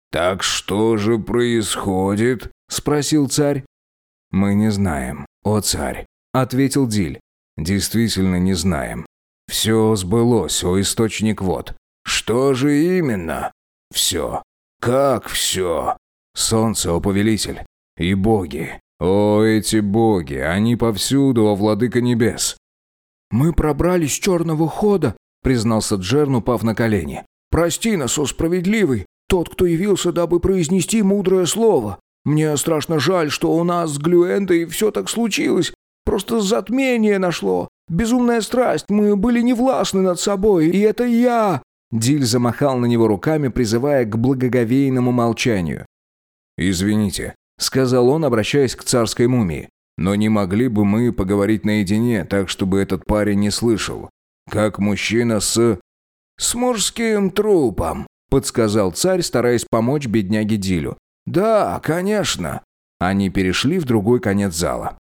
«Так что же происходит?» – спросил царь. «Мы не знаем, о царь», – ответил Диль. «Действительно не знаем. Все сбылось, о источник вод». «Что же именно?» «Все». «Как все?» «Солнце, о повелитель. И боги. О, эти боги, они повсюду, о владыка небес». «Мы пробрались с черного хода», — признался Джерн, упав на колени. «Прости нас, о справедливый, тот, кто явился, дабы произнести мудрое слово. Мне страшно жаль, что у нас с Глюэндой все так случилось. Просто затмение нашло. Безумная страсть, мы были невластны над собой, и это я...» Диль замахал на него руками, призывая к благоговейному молчанию. «Извините», — сказал он, обращаясь к царской мумии, «но не могли бы мы поговорить наедине, так, чтобы этот парень не слышал? Как мужчина с мужским трупом», — подсказал царь, стараясь помочь бедняге Дилю. «Да, конечно». Они перешли в другой конец зала.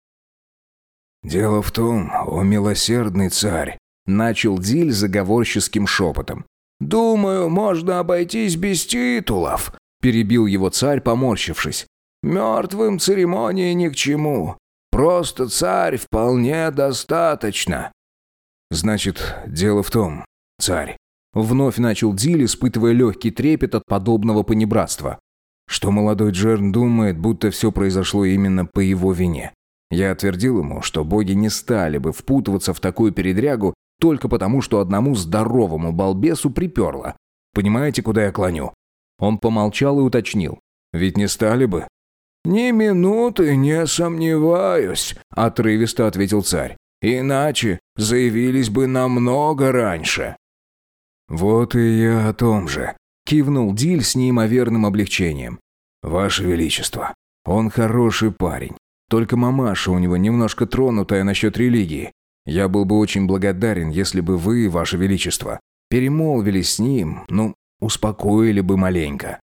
«Дело в том, о милосердный царь», — начал Диль заговорческим шепотом. «Думаю, можно обойтись без титулов», — перебил его царь, поморщившись. «Мертвым церемонии ни к чему. Просто царь вполне достаточно». «Значит, дело в том, царь», — вновь начал Диль, испытывая легкий трепет от подобного понебратства, что молодой Джерн думает, будто все произошло именно по его вине. Я отвердил ему, что боги не стали бы впутываться в такую передрягу только потому, что одному здоровому балбесу приперло. Понимаете, куда я клоню?» Он помолчал и уточнил. «Ведь не стали бы?» «Ни минуты не сомневаюсь», — отрывисто ответил царь. «Иначе заявились бы намного раньше». «Вот и я о том же», — кивнул Диль с неимоверным облегчением. «Ваше Величество, он хороший парень. Только мамаша у него немножко тронутая насчет религии. Я был бы очень благодарен, если бы вы, Ваше Величество, перемолвились с ним, успокоили бы маленько».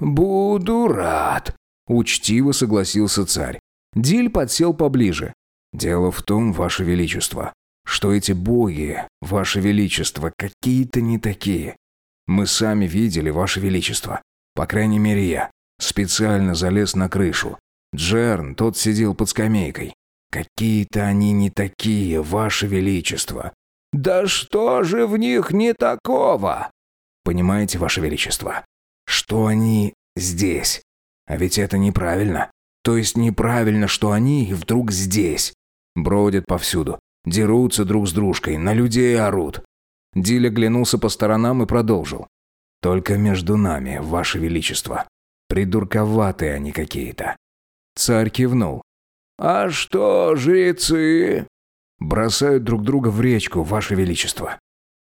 «Буду рад», — учтиво согласился царь. Диль подсел поближе. «Дело в том, Ваше Величество, что эти боги, Ваше Величество, какие-то не такие. Мы сами видели, Ваше Величество. По крайней мере, я. Специально залез на крышу. Джерн, тот сидел под скамейкой. Какие-то они не такие, Ваше Величество». «Да что же в них не такого?» «Понимаете, Ваше Величество, что они здесь? А ведь это неправильно. То есть неправильно, что они вдруг здесь. Бродят повсюду, дерутся друг с дружкой, на людей орут». Диль оглянулся по сторонам и продолжил. «Только между нами, Ваше Величество. Придурковатые они какие-то». Царь кивнул. «А что, жрецы?» «Бросают друг друга в речку, Ваше Величество».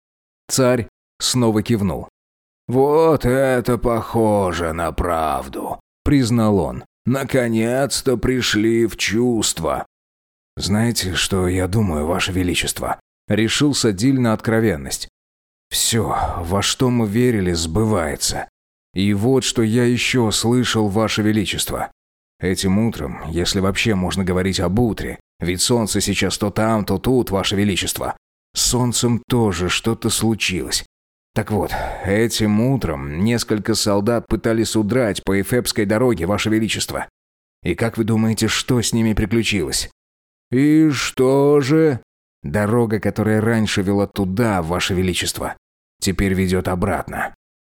Царь снова кивнул. «Вот это похоже на правду», — признал он. «Наконец-то пришли в чувство». «Знаете, что я думаю, Ваше Величество?» Решился Диль на откровенность. «Все, во что мы верили, сбывается. И вот что я еще слышал, Ваше Величество. Этим утром, если вообще можно говорить об утре, ведь солнце сейчас то там, то тут, Ваше Величество. С солнцем тоже что-то случилось. Так вот, этим утром несколько солдат пытались удрать по Эфепской дороге, Ваше Величество. И как вы думаете, что с ними приключилось?» «И что же?» «Дорога, которая раньше вела туда, Ваше Величество, теперь ведет обратно».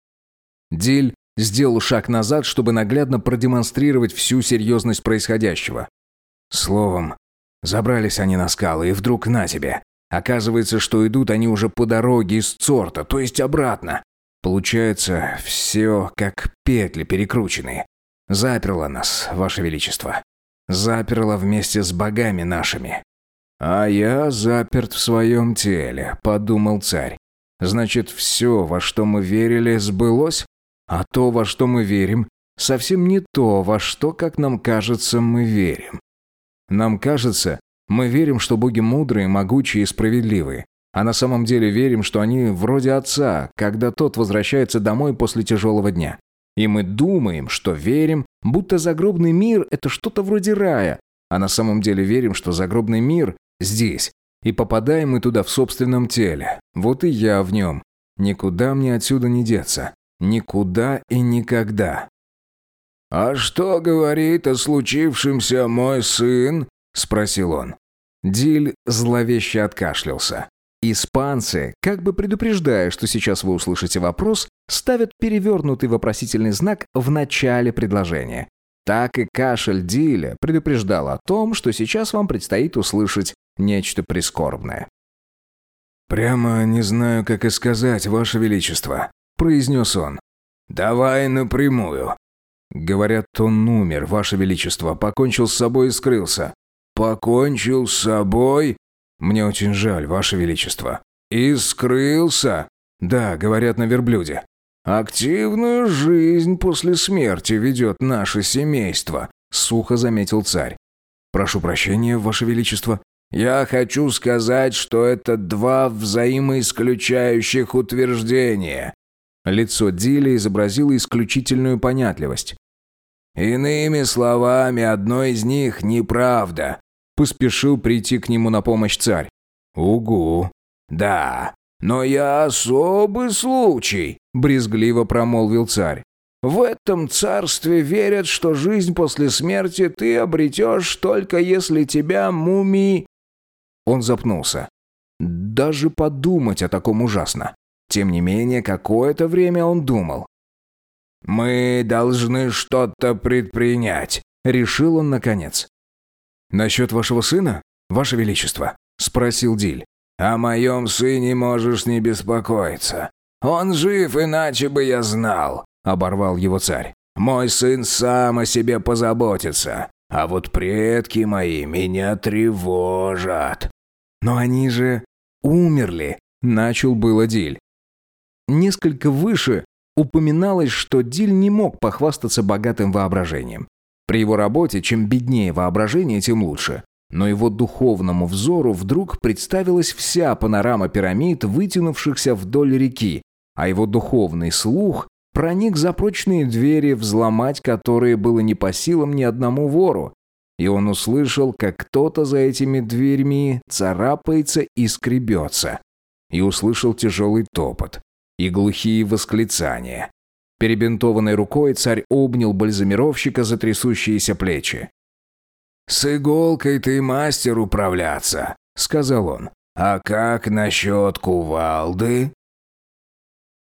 Диль сделал шаг назад, чтобы наглядно продемонстрировать всю серьезность происходящего. Словом, забрались они на скалы, и вдруг на тебе. Оказывается, что идут они уже по дороге из Цорта, то есть обратно. Получается, все как петли перекрученные. Заперло нас, Ваше Величество. Заперло вместе с богами нашими. «А я заперт в своем теле», — подумал царь. «Значит, все, во что мы верили, сбылось? А то, во что мы верим, совсем не то, во что, как нам кажется, мы верим. Нам кажется, мы верим, что боги мудрые, могучие и справедливые. А на самом деле верим, что они вроде отца, когда тот возвращается домой после тяжелого дня. И мы думаем, что верим, будто загробный мир – это что-то вроде рая. А на самом деле верим, что загробный мир здесь. И попадаем мы туда в собственном теле. Вот и я в нем. Никуда мне отсюда не деться. Никуда и никогда. «А что говорит о случившемся мой сын?» – спросил он. Диль зловеще откашлялся. Испанцы, как бы предупреждая, что сейчас вы услышите вопрос, ставят перевернутый вопросительный знак в начале предложения. Так и кашель Диля предупреждал о том, что сейчас вам предстоит услышать нечто прискорбное. «Прямо не знаю, как и сказать, Ваше Величество», – произнес он. «Давай напрямую». «Говорят, он умер, Ваше Величество, покончил с собой и скрылся». «Покончил с собой?» «Мне очень жаль, Ваше Величество». «И скрылся?» «Да, говорят, на верблюде». «Активную жизнь после смерти ведет наше семейство», — сухо заметил царь. «Прошу прощения, Ваше Величество». «Я хочу сказать, что это два взаимоисключающих утверждения». Лицо Диля изобразило исключительную понятливость. «Иными словами, одно из них неправда», — поспешил прийти к нему на помощь царь. «Угу. Да, но я особый случай», — брезгливо промолвил царь. «В этом царстве верят, что жизнь после смерти ты обретешь только если тебя мумии...» Он запнулся. Даже подумать о таком ужасно. Тем не менее, какое-то время он думал. «Мы должны что-то предпринять», — решил он наконец. «Насчет вашего сына, Ваше Величество?» — спросил Диль. «О моем сыне можешь не беспокоиться. Он жив, иначе бы я знал», — оборвал его царь. «Мой сын сам о себе позаботится, а вот предки мои меня тревожат». «Но они же умерли», — начал было Диль. Несколько выше упоминалось, что Диль не мог похвастаться богатым воображением. При его работе, чем беднее воображение, тем лучше. Но его духовному взору вдруг представилась вся панорама пирамид, вытянувшихся вдоль реки, а его духовный слух проник за прочные двери, взломать которые было не по силам ни одному вору. И он услышал, как кто-то за этими дверьми царапается и скребется. И услышал тяжелый топот и глухие восклицания. Перебинтованной рукой царь обнял бальзамировщика за трясущиеся плечи. «С иголкой ты мастер управляться», — сказал он. «А как насчет кувалды?»